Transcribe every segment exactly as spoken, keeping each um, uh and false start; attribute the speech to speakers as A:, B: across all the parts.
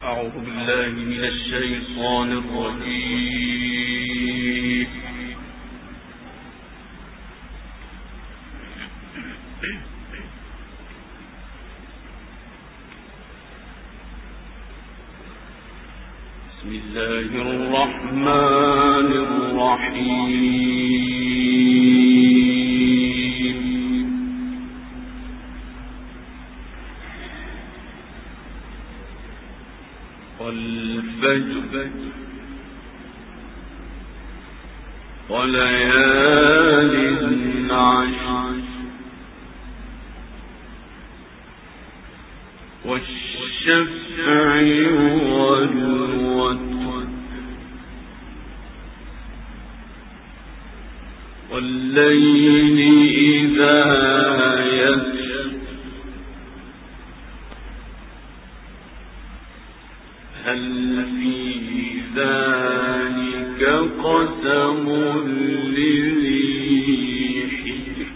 A: أعوذ بالله من الشيطان الرجيم. بسم الله الرحمن الرحيم. والفجر وليال عشر والشفع والوتر والليل إذا يسر هل في ذلك قسم لذي حجر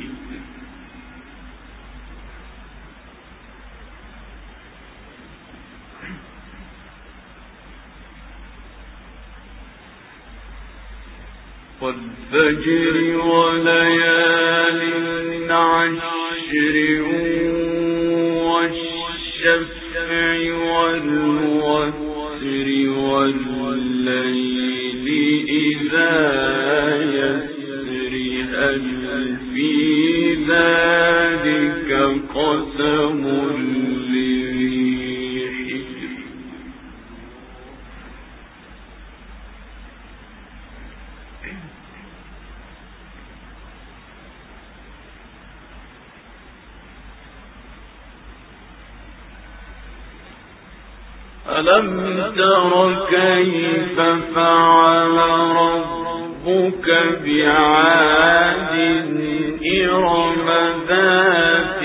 A: والفجر وليال عشر والشفع والوتر والليل إذا يسر هل في ذلك قسم لذي حجر ألم تر كيف فعل ربك بعاد إرم ذات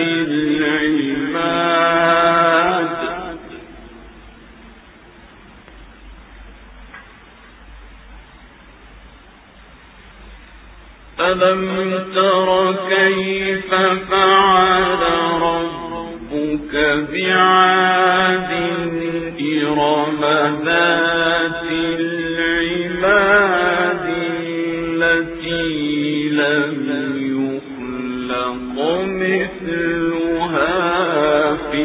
A: العماد ألم تر كيف فعل ربك بعاد إرم ذات العماد التي لم يخلق مثلها في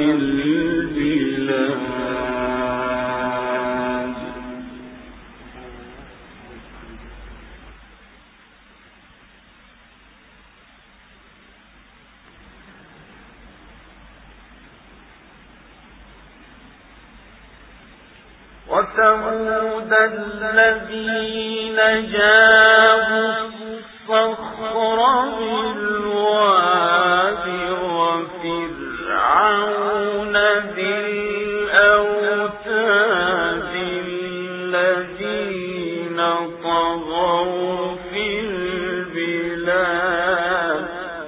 A: البلاد وثمود الذين جابوا الصخر بالواد وفرعون ذي الأوتاد الذين طغوا في البلاد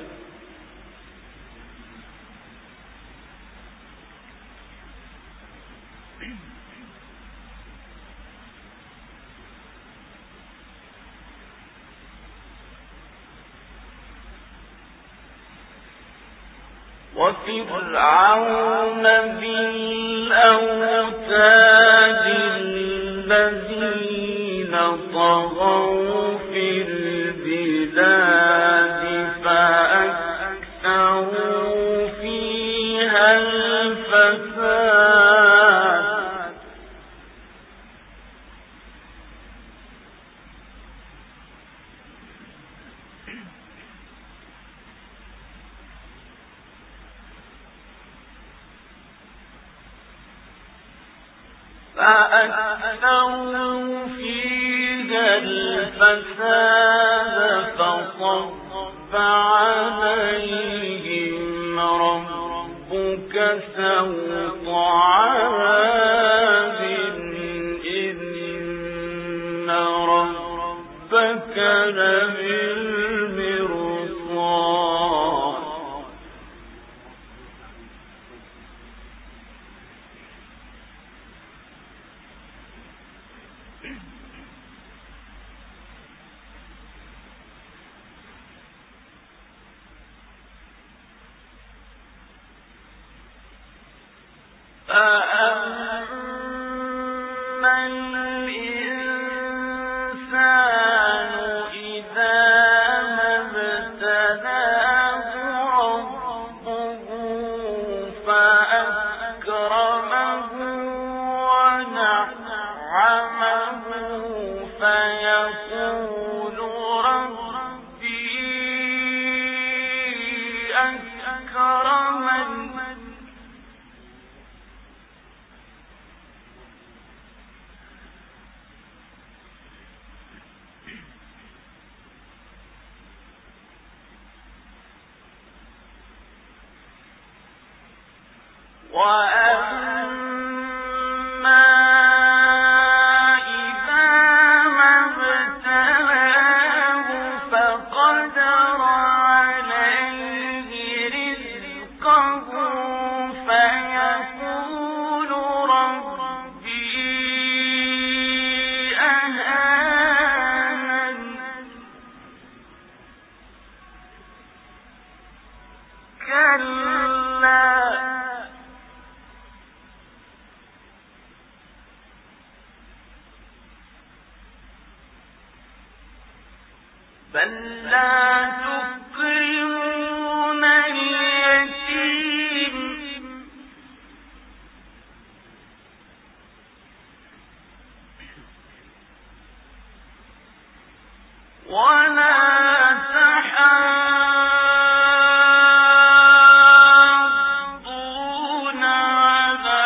A: وفرعون ذي الأوتاد الذين طغوا في البلاد فأكثروا فيها الفساد فأكثروا فيها الفساد فصب عليهم ربك سوط عذاب إن ربك لبالمرصاد فأما مكرما بل لا تكرمون اليتيم ولا تحاضون على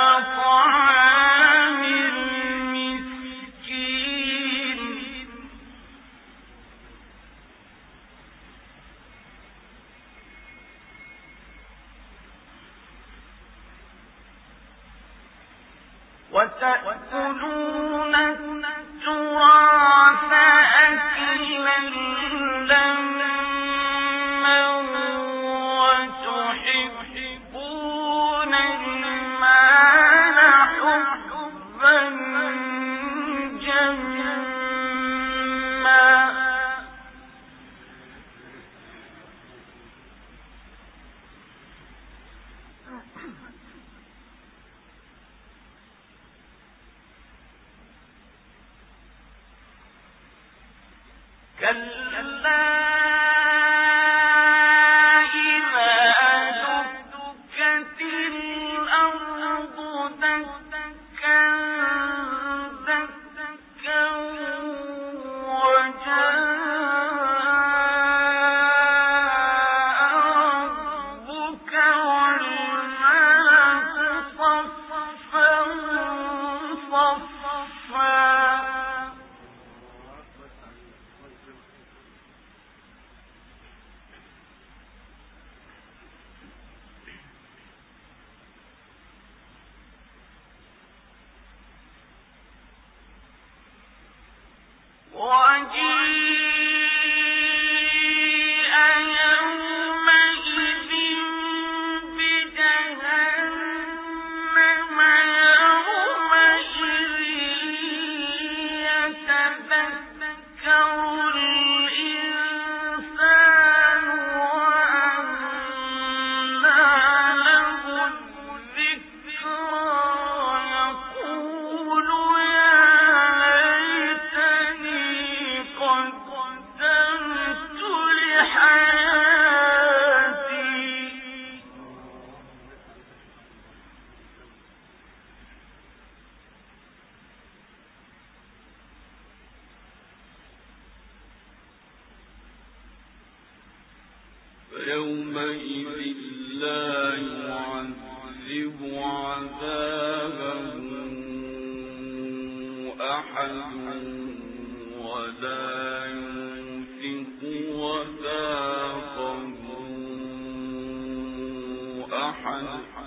A: طعام المسكين وتأكلون التراث أكلا لما وتحبون المال حبا جما كلا إذا دكت الأرض دكا دكا وجاء ربك والملك صفا صفا وجيء يومئذ بجهنم يومئذ يتذكر الإنسان وأنى له الذكرى يقول يا ليتني قدمت لحياتي فيومئذ لا يعذب عذابه أحد ولا يوثق وثاقه أحد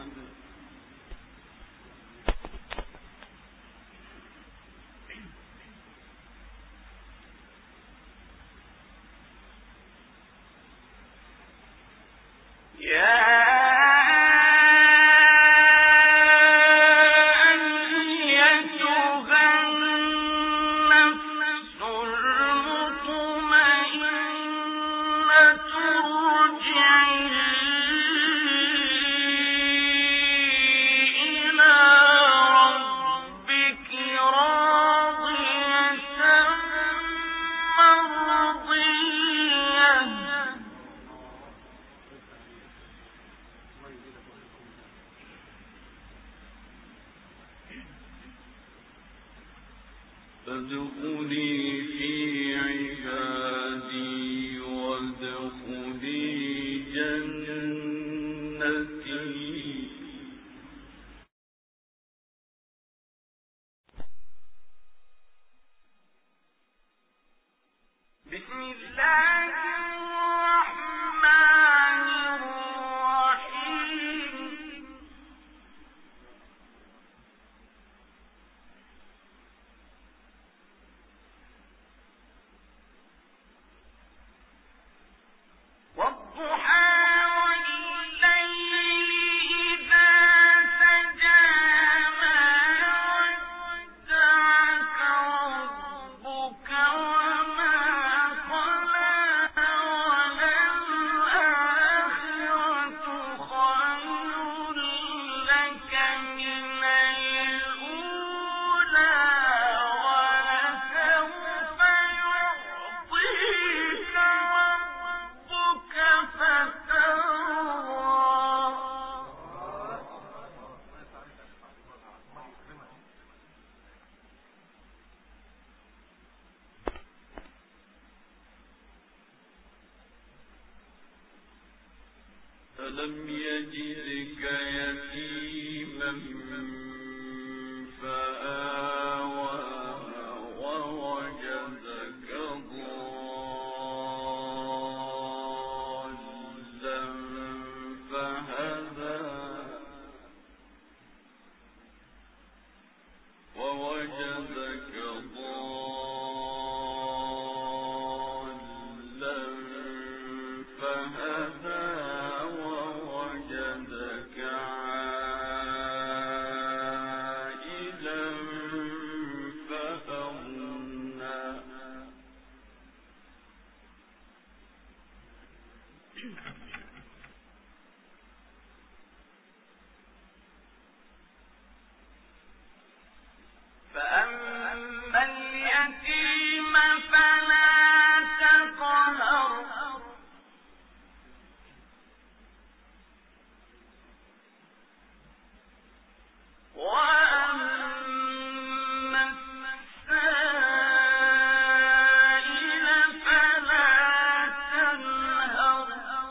A: يا فادخلي في عبادي وادخلي جنتي ألم يجدك يتيما فآوى ووجدك ضالا فهدى ووجدك ضالا فهدى ووجدك عائلا فأغنى فأما اليتيم فلا تقهر وأما السائل فلا تنهر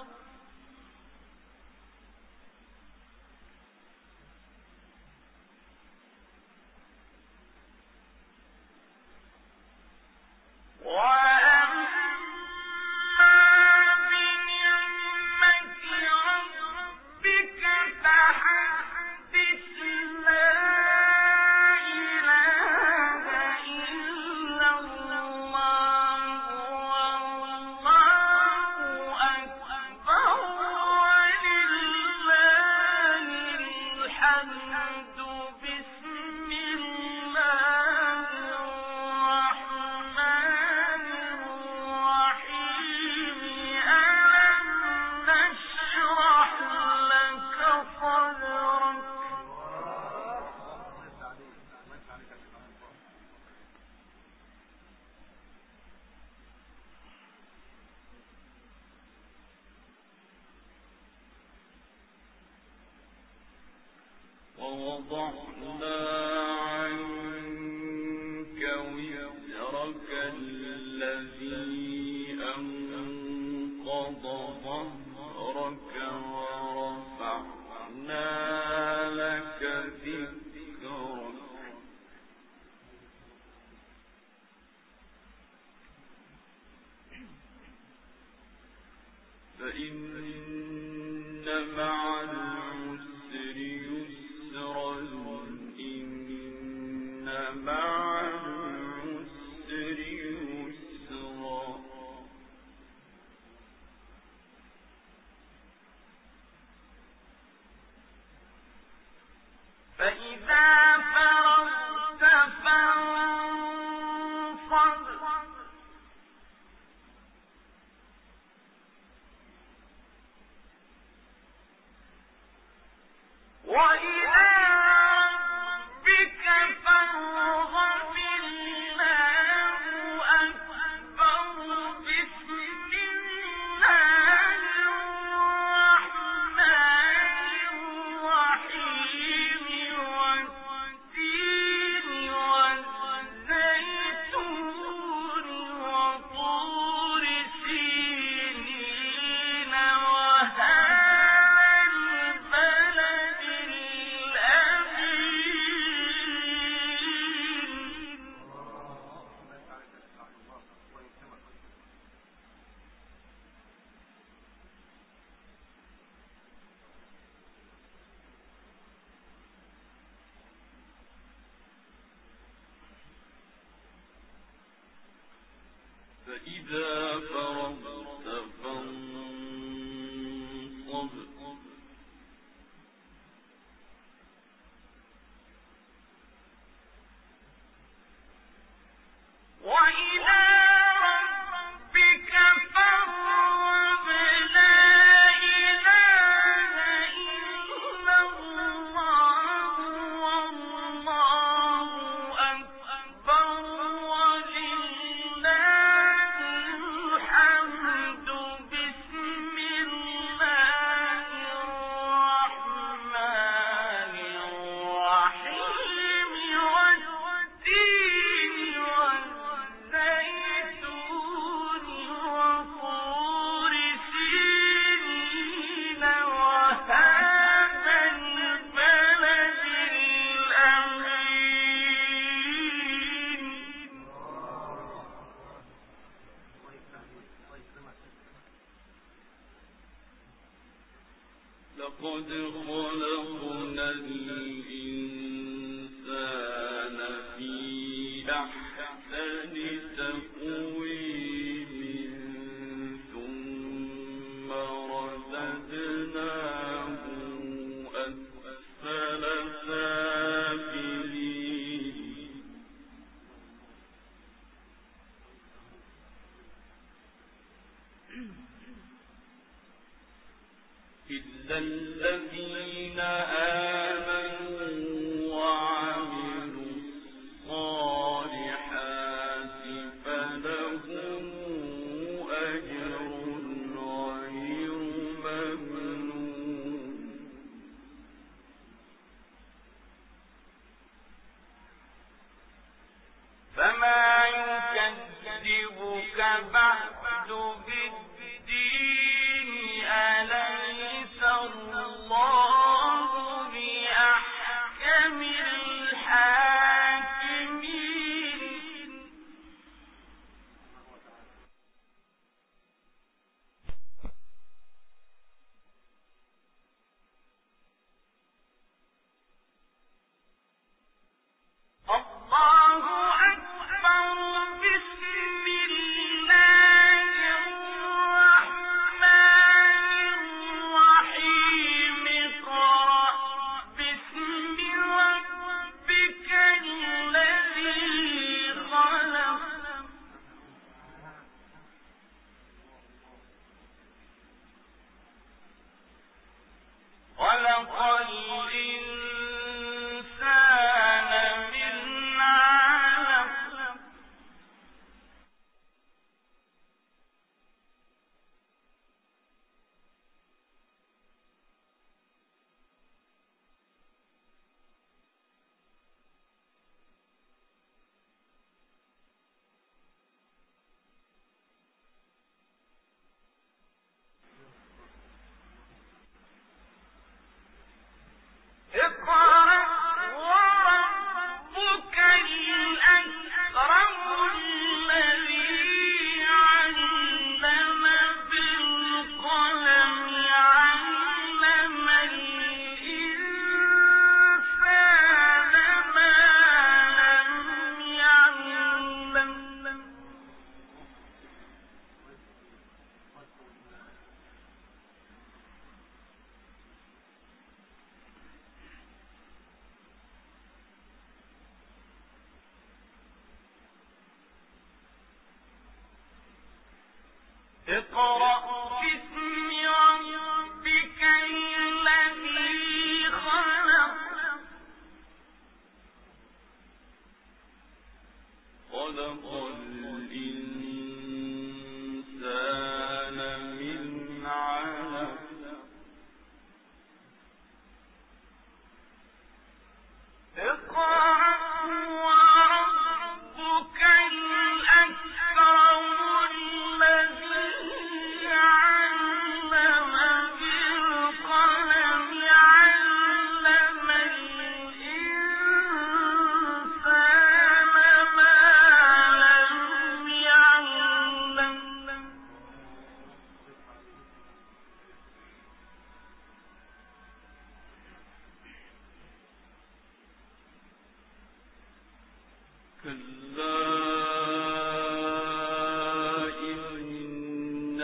A: ووضعنا عنك وزرك الذي أنقض ظهرك ورفعنا لك ذكرك فإن مع العسر يسرا إن مع العسر يسرا فإذا فرغت فانصب خلقنا الإنسان في أحسن تقويم ثم رددناه أسفل سافلين إلا الذين آمنوا وعملوا الصالحات فلهم أجر غير ممنون فما يكذبك بعد بالدين أليس الله بأحكم الحاكمين الله أكبر بسم الله الرحمن الرحيم اقرأ باسم ربك الذي خلق خلق الإنسان من علق اقرأ وربك الأكرم الذي علم بالقلم علم الإنسان ما لم يعلم اقرأ باسم ربك الذي خلق خلق الإنسان من علق اقرأ وربك الأكرم الذي علم بالقلم علم الإنسان ما لم يعلم كلا إن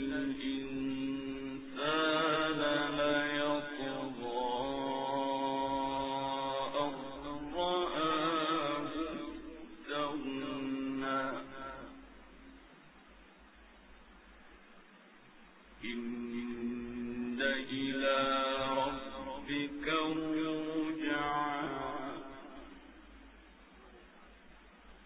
A: الإنسان ليطغى أن رآه استغنى إن إلى ربك الرجعى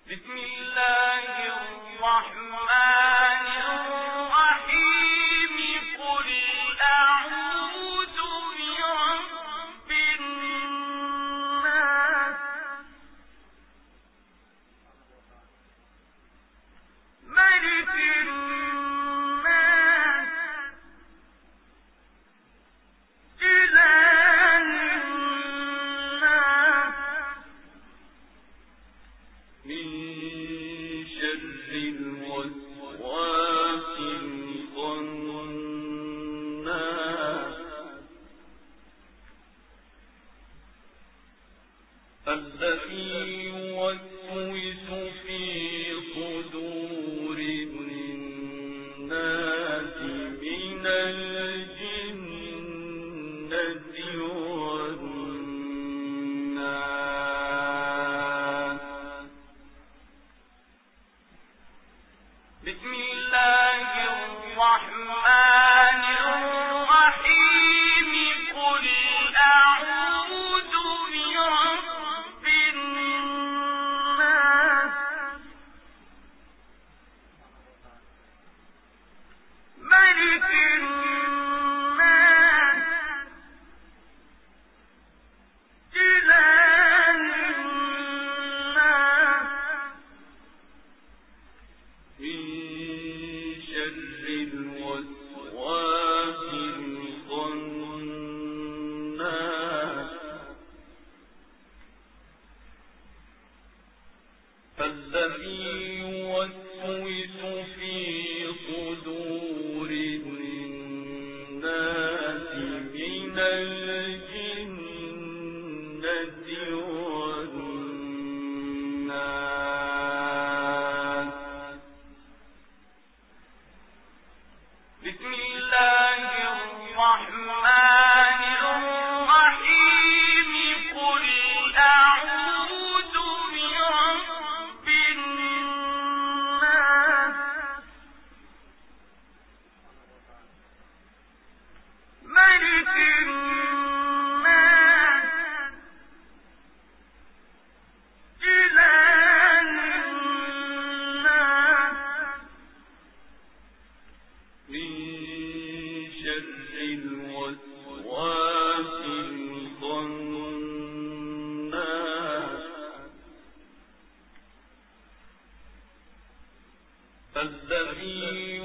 A: بسم الله الرحمن الرحيم قل أعوذ برب الناس ملك الناس إله الناس من شر الوسواس الخناس الذي يوسوس في صدور الناس من الجنة والناس بسم الله الرحمن الرحيم قل أعوذ برب الناس ملك الناس إله الناس من شر الوسواس الخناس الذي يوسوس في صدور الناس من الجنة والناس بسم الله الرحمن الرحيم قل أعوذ برب الناس ملك الناس إله الناس من شر الوسواس الخناس الذي